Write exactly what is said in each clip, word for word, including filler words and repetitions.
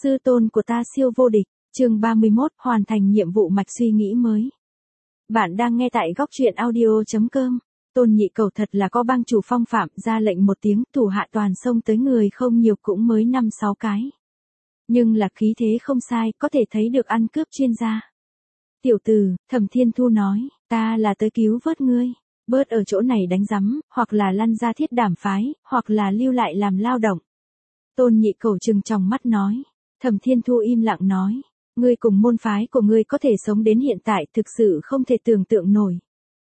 Sư tôn của ta siêu vô địch, chương ba mươi mốt, hoàn thành nhiệm vụ mạch suy nghĩ mới. Bạn đang nghe tại góc truyện audio chấm com. Tôn Nhị Cầu thật là có bang chủ phong phạm, ra lệnh một tiếng, thủ hạ toàn xông tới, người không nhiều cũng mới năm sáu cái. Nhưng là khí thế không sai, có thể thấy được ăn cướp chuyên gia. Tiểu tử, Thẩm Thiên Thu nói, ta là tới cứu vớt ngươi, bớt ở chỗ này đánh rắm, hoặc là lăn ra Thiết Đảm phái, hoặc là lưu lại làm lao động. Tôn Nhị Cầu trừng tròng mắt nói. Thẩm Thiên Thu im lặng nói, ngươi cùng môn phái của ngươi có thể sống đến hiện tại, thực sự không thể tưởng tượng nổi.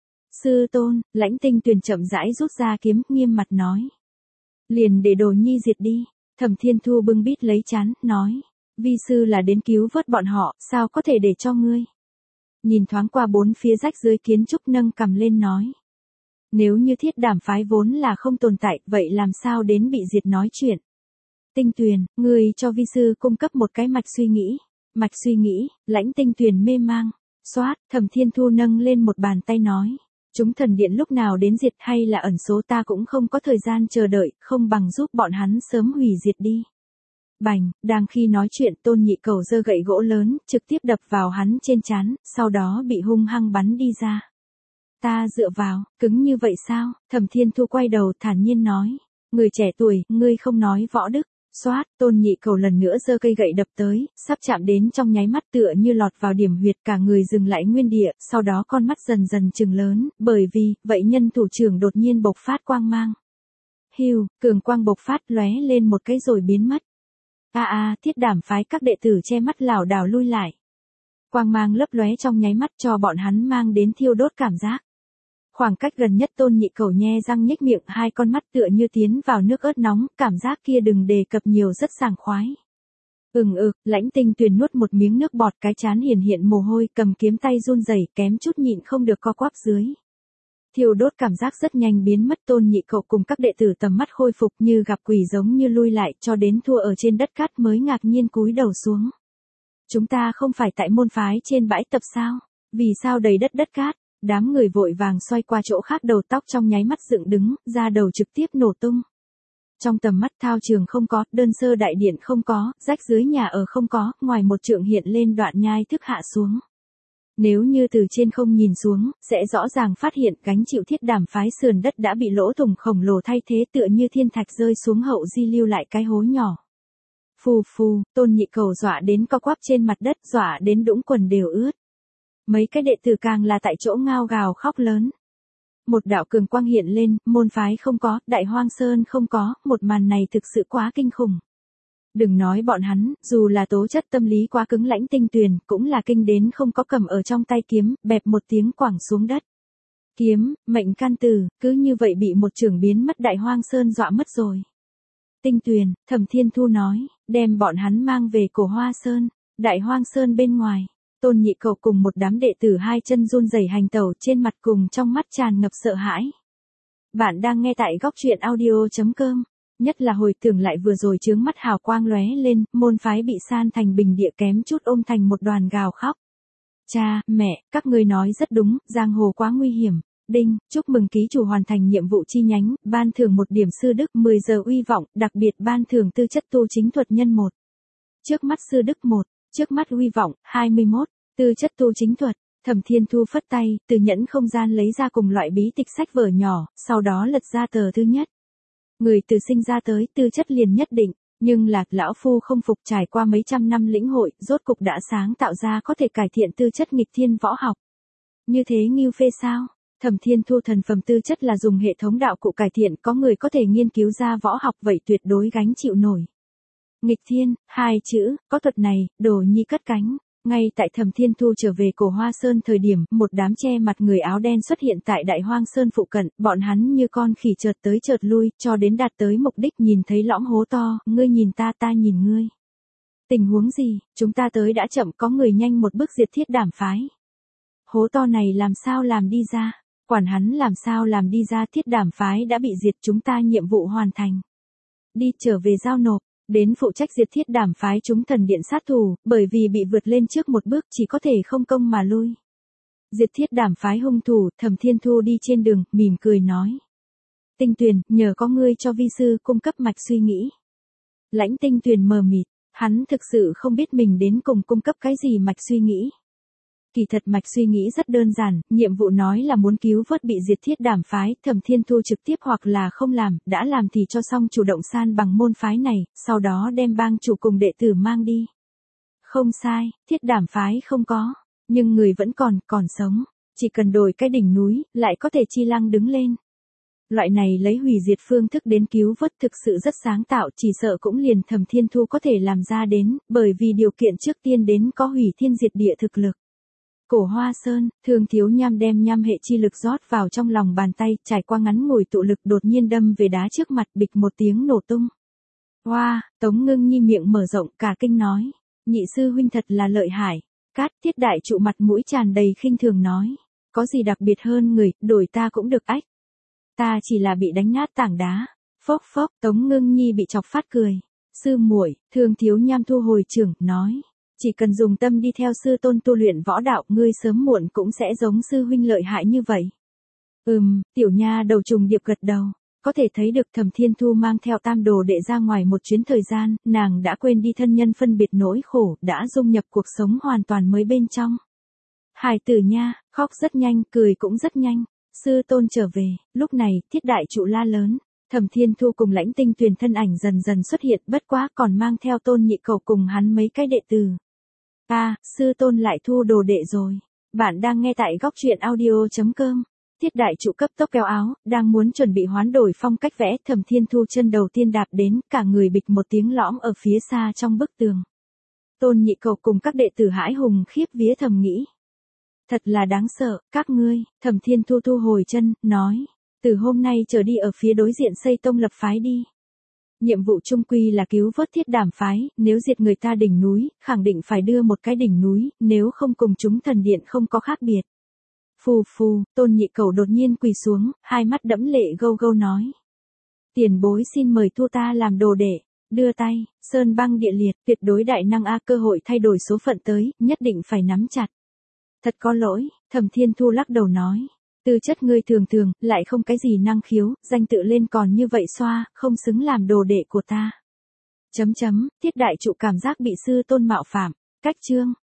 Sư tôn, Lãnh Tinh Tuyền chậm rãi rút ra kiếm, nghiêm mặt nói. Liền để Đồ Nhi diệt đi. Thẩm Thiên Thu bưng bít lấy trán, nói, vi sư là đến cứu vớt bọn họ, sao có thể để cho ngươi. Nhìn thoáng qua bốn phía rách dưới, kiến trúc nâng cằm lên nói. Nếu như Thiết Đảm phái vốn là không tồn tại, vậy làm sao đến bị diệt nói chuyện. Tinh Tuyền, ngươi cho vi sư cung cấp một cái mạch suy nghĩ. Mạch suy nghĩ, Lãnh Tinh Tuyền mê mang. Xoát, Thẩm Thiên Thu nâng lên một bàn tay nói. Chúng thần điện lúc nào đến diệt hay là ẩn số ta cũng không có thời gian chờ đợi, không bằng giúp bọn hắn sớm hủy diệt đi. Bành, đang khi nói chuyện Tôn Nhị Cầu giơ gậy gỗ lớn, trực tiếp đập vào hắn trên trán, sau đó bị hung hăng bắn đi ra. Ta dựa vào, cứng như vậy sao? Thẩm Thiên Thu quay đầu thản nhiên nói. Người trẻ tuổi, ngươi không nói võ đức. Xoát, Tôn Nhị Cầu lần nữa giơ cây gậy đập tới, sắp chạm đến trong nháy mắt tựa như lọt vào điểm huyệt, cả người dừng lại nguyên địa, sau đó con mắt dần dần trừng lớn, bởi vì, vậy nhân thủ trưởng đột nhiên bộc phát quang mang. Hưu, cường quang bộc phát lóe lên một cái rồi biến mất. A a, Thiết Đảm phái các đệ tử che mắt lảo đảo lui lại. Quang mang lấp lóe trong nháy mắt cho bọn hắn mang đến thiêu đốt cảm giác. Khoảng cách gần nhất Tôn Nhị Cầu nhe răng nhếch miệng, hai con mắt tựa như tiến vào nước ớt nóng, cảm giác kia đừng đề cập nhiều, rất sảng khoái. Ừng ực, Lãnh Tinh Tuyền nuốt một miếng nước bọt, cái trán hiển hiện mồ hôi, cầm kiếm tay run rẩy, kém chút nhịn không được co quắp dưới. Thiêu đốt cảm giác rất nhanh biến mất, Tôn Nhị Cầu cùng các đệ tử tầm mắt khôi phục như gặp quỷ, giống như lui lại, cho đến thua ở trên đất cát mới ngạc nhiên cúi đầu xuống. Chúng ta không phải tại môn phái trên bãi tập sao? Vì sao đầy đất đất cát? Đám người vội vàng xoay qua chỗ khác, đầu tóc trong nháy mắt dựng đứng, da đầu trực tiếp nổ tung. Trong tầm mắt thao trường không có, đơn sơ đại điện không có, rách dưới nhà ở không có, ngoài một trượng hiện lên đoạn nhai thức hạ xuống. Nếu như từ trên không nhìn xuống, sẽ rõ ràng phát hiện gánh chịu Thiết Đảm phái sườn đất đã bị lỗ thủng khổng lồ thay thế, tựa như thiên thạch rơi xuống hậu di lưu lại cái hố nhỏ. Phù phù, Tôn Nhị Cầu dọa đến co quắp trên mặt đất, dọa đến đũng quần đều ướt. Mấy cái đệ tử càng là tại chỗ ngao gào khóc lớn. Một đạo cường quang hiện lên, môn phái không có, Đại Hoang Sơn không có, một màn này thực sự quá kinh khủng. Đừng nói bọn hắn, dù là tố chất tâm lý quá cứng, Lãnh Tinh Tuyền cũng là kinh đến không có, cầm ở trong tay kiếm, bẹp một tiếng quẳng xuống đất. Kiếm, mệnh can tử, cứ như vậy bị một chưởng biến mất, Đại Hoang Sơn dọa mất rồi. Tinh Tuyền, Thẩm Thiên Thu nói, đem bọn hắn mang về Cổ Hoa Sơn, Đại Hoang Sơn bên ngoài. Tôn Nhị Cầu cùng một đám đệ tử hai chân run rẩy hành tẩu, trên mặt cùng trong mắt tràn ngập sợ hãi. Bạn đang nghe tại góc truyện audio chấm com. Nhất là hồi tưởng lại vừa rồi, chướng mắt hào quang lóe lên, môn phái bị san thành bình địa, kém chút ôm thành một đoàn gào khóc. Cha, mẹ, các ngươi nói rất đúng, giang hồ quá nguy hiểm. Đinh, chúc mừng ký chủ hoàn thành nhiệm vụ chi nhánh, ban thưởng một điểm sư đức, mười giờ uy vọng, đặc biệt ban thưởng tư chất tu chính thuật nhân một. Trước mắt sư đức một. Trước mắt uy vọng, hai mươi mốt, tư chất tu chính thuật. Thẩm Thiên Thu phất tay, từ nhẫn không gian lấy ra cùng loại bí tịch sách vở nhỏ, sau đó lật ra tờ thứ nhất. Người từ sinh ra tới, tư chất liền nhất định, nhưng là, lão phu không phục, trải qua mấy trăm năm lĩnh hội, rốt cục đã sáng tạo ra có thể cải thiện tư chất nghịch thiên võ học. Như thế ngưu phê sao? Thẩm Thiên Thu thần phẩm tư chất là dùng hệ thống đạo cụ cải thiện, có người có thể nghiên cứu ra võ học, vậy tuyệt đối gánh chịu nổi. Nghịch thiên, hai chữ, có thuật này, Đồ Nhi cất cánh. Ngay tại Thẩm Thiên Thu trở về Cổ Hoa Sơn thời điểm, một đám che mặt người áo đen xuất hiện tại Đại Hoang Sơn phụ cận, bọn hắn như con khỉ chợt tới chợt lui, cho đến đạt tới mục đích, nhìn thấy lõm hố to, ngươi nhìn ta, ta nhìn ngươi. Tình huống gì, chúng ta tới đã chậm, có người nhanh một bước diệt Thiết Đảm phái. Hố to này làm sao làm đi ra, quản hắn làm sao làm đi ra, Thiết Đảm phái đã bị diệt, chúng ta nhiệm vụ hoàn thành. Đi trở về giao nộp. Đến phụ trách diệt Thiết Đảm phái chúng thần điện sát thủ, bởi vì bị vượt lên trước một bước, chỉ có thể không công mà lui. Diệt Thiết Đảm phái hung thủ, Thẩm Thiên Thu đi trên đường, mỉm cười nói. Tinh Tuyền, nhờ có ngươi cho vi sư cung cấp mạch suy nghĩ. Lãnh Tinh Tuyền mờ mịt, Hắn thực sự không biết mình đến cùng cung cấp cái gì mạch suy nghĩ. Kỳ thật mạch suy nghĩ rất đơn giản, nhiệm vụ nói là muốn cứu vớt bị diệt Thiết Đảm phái, Thẩm Thiên Thu trực tiếp hoặc là không làm, đã làm thì cho xong chủ động san bằng môn phái này, sau đó đem bang chủ cùng đệ tử mang đi. Không sai, Thiết Đảm phái không có, nhưng người vẫn còn, còn sống, chỉ cần đổi cái đỉnh núi, lại có thể chi lăng đứng lên. Loại này lấy hủy diệt phương thức đến cứu vớt thực sự rất sáng tạo, chỉ sợ cũng liền Thẩm Thiên Thu có thể làm ra đến, bởi vì điều kiện trước tiên đến có hủy thiên diệt địa thực lực. Cổ Hoa Sơn, Thương Thiếu Nham đem nham hệ chi lực rót vào trong lòng bàn tay, trải qua ngắn ngủi tụ lực đột nhiên đâm về đá trước mặt, bịch một tiếng nổ tung. Hoa, wow, Tống Ngưng Nhi miệng mở rộng cả kinh nói, nhị sư huynh thật là lợi hại. Cát Thiết đại trụ mặt mũi tràn đầy khinh thường nói, có gì đặc biệt hơn người, đổi ta cũng được ách. Ta chỉ là bị đánh nát tảng đá. Phốc phốc, Tống Ngưng Nhi bị chọc phát cười. Sư muội, Thương Thiếu Nham thu hồi trưởng, nói, chỉ cần dùng tâm đi theo sư tôn tu luyện võ đạo, ngươi sớm muộn cũng sẽ giống sư huynh lợi hại như vậy. Ừm, tiểu nha đầu trùng điệp gật đầu, có thể thấy được Thẩm Thiên Thu mang theo tam đồ đệ ra ngoài một chuyến thời gian, nàng đã quên đi thân nhân phân biệt nỗi khổ, đã dung nhập cuộc sống hoàn toàn mới bên trong. Hải tử nha, khóc rất nhanh, cười cũng rất nhanh. Sư tôn trở về, lúc này, Thiết đại trụ la lớn. Thẩm Thiên Thu cùng Lãnh Tinh Tuyền thân ảnh dần dần xuất hiện, bất quá còn mang theo Tôn Nhị Cầu cùng hắn mấy cái đệ tử. À, sư tôn lại thu đồ đệ rồi. Bạn đang nghe tại góc truyện audio chấm com. Thiết đại trụ cấp tốc kéo áo, đang muốn chuẩn bị hoán đổi phong cách vẽ, Thẩm Thiên Thu chân đầu tiên đạp đến, cả người bịch một tiếng lõm ở phía xa trong bức tường. Tôn Nhị Cầu cùng các đệ tử hãi hùng khiếp vía thầm nghĩ. Thật là đáng sợ, các ngươi. Thẩm Thiên Thu thu hồi chân, nói, từ hôm nay trở đi ở phía đối diện xây tông lập phái đi. Nhiệm vụ chung quy là cứu vớt Thiết Đảm phái, nếu diệt người ta đỉnh núi, khẳng định phải đưa một cái đỉnh núi, nếu không cùng chúng thần điện không có khác biệt. Phù phù, Tôn Nhị Cầu đột nhiên quỳ xuống, hai mắt đẫm lệ gâu gâu nói. Tiền bối xin mời thu ta làm đồ đệ, đưa tay, sơn băng địa liệt, tuyệt đối đại năng a, cơ hội thay đổi số phận tới, nhất định phải nắm chặt. Thật có lỗi, Thẩm Thiên Thu lắc đầu nói. Tư chất ngươi thường thường, lại không cái gì năng khiếu, danh tự lên còn như vậy xoa, không xứng làm đồ đệ của ta. Chấm chấm, Thiết đại trụ cảm giác bị sư tôn mạo phạm. Cách chương,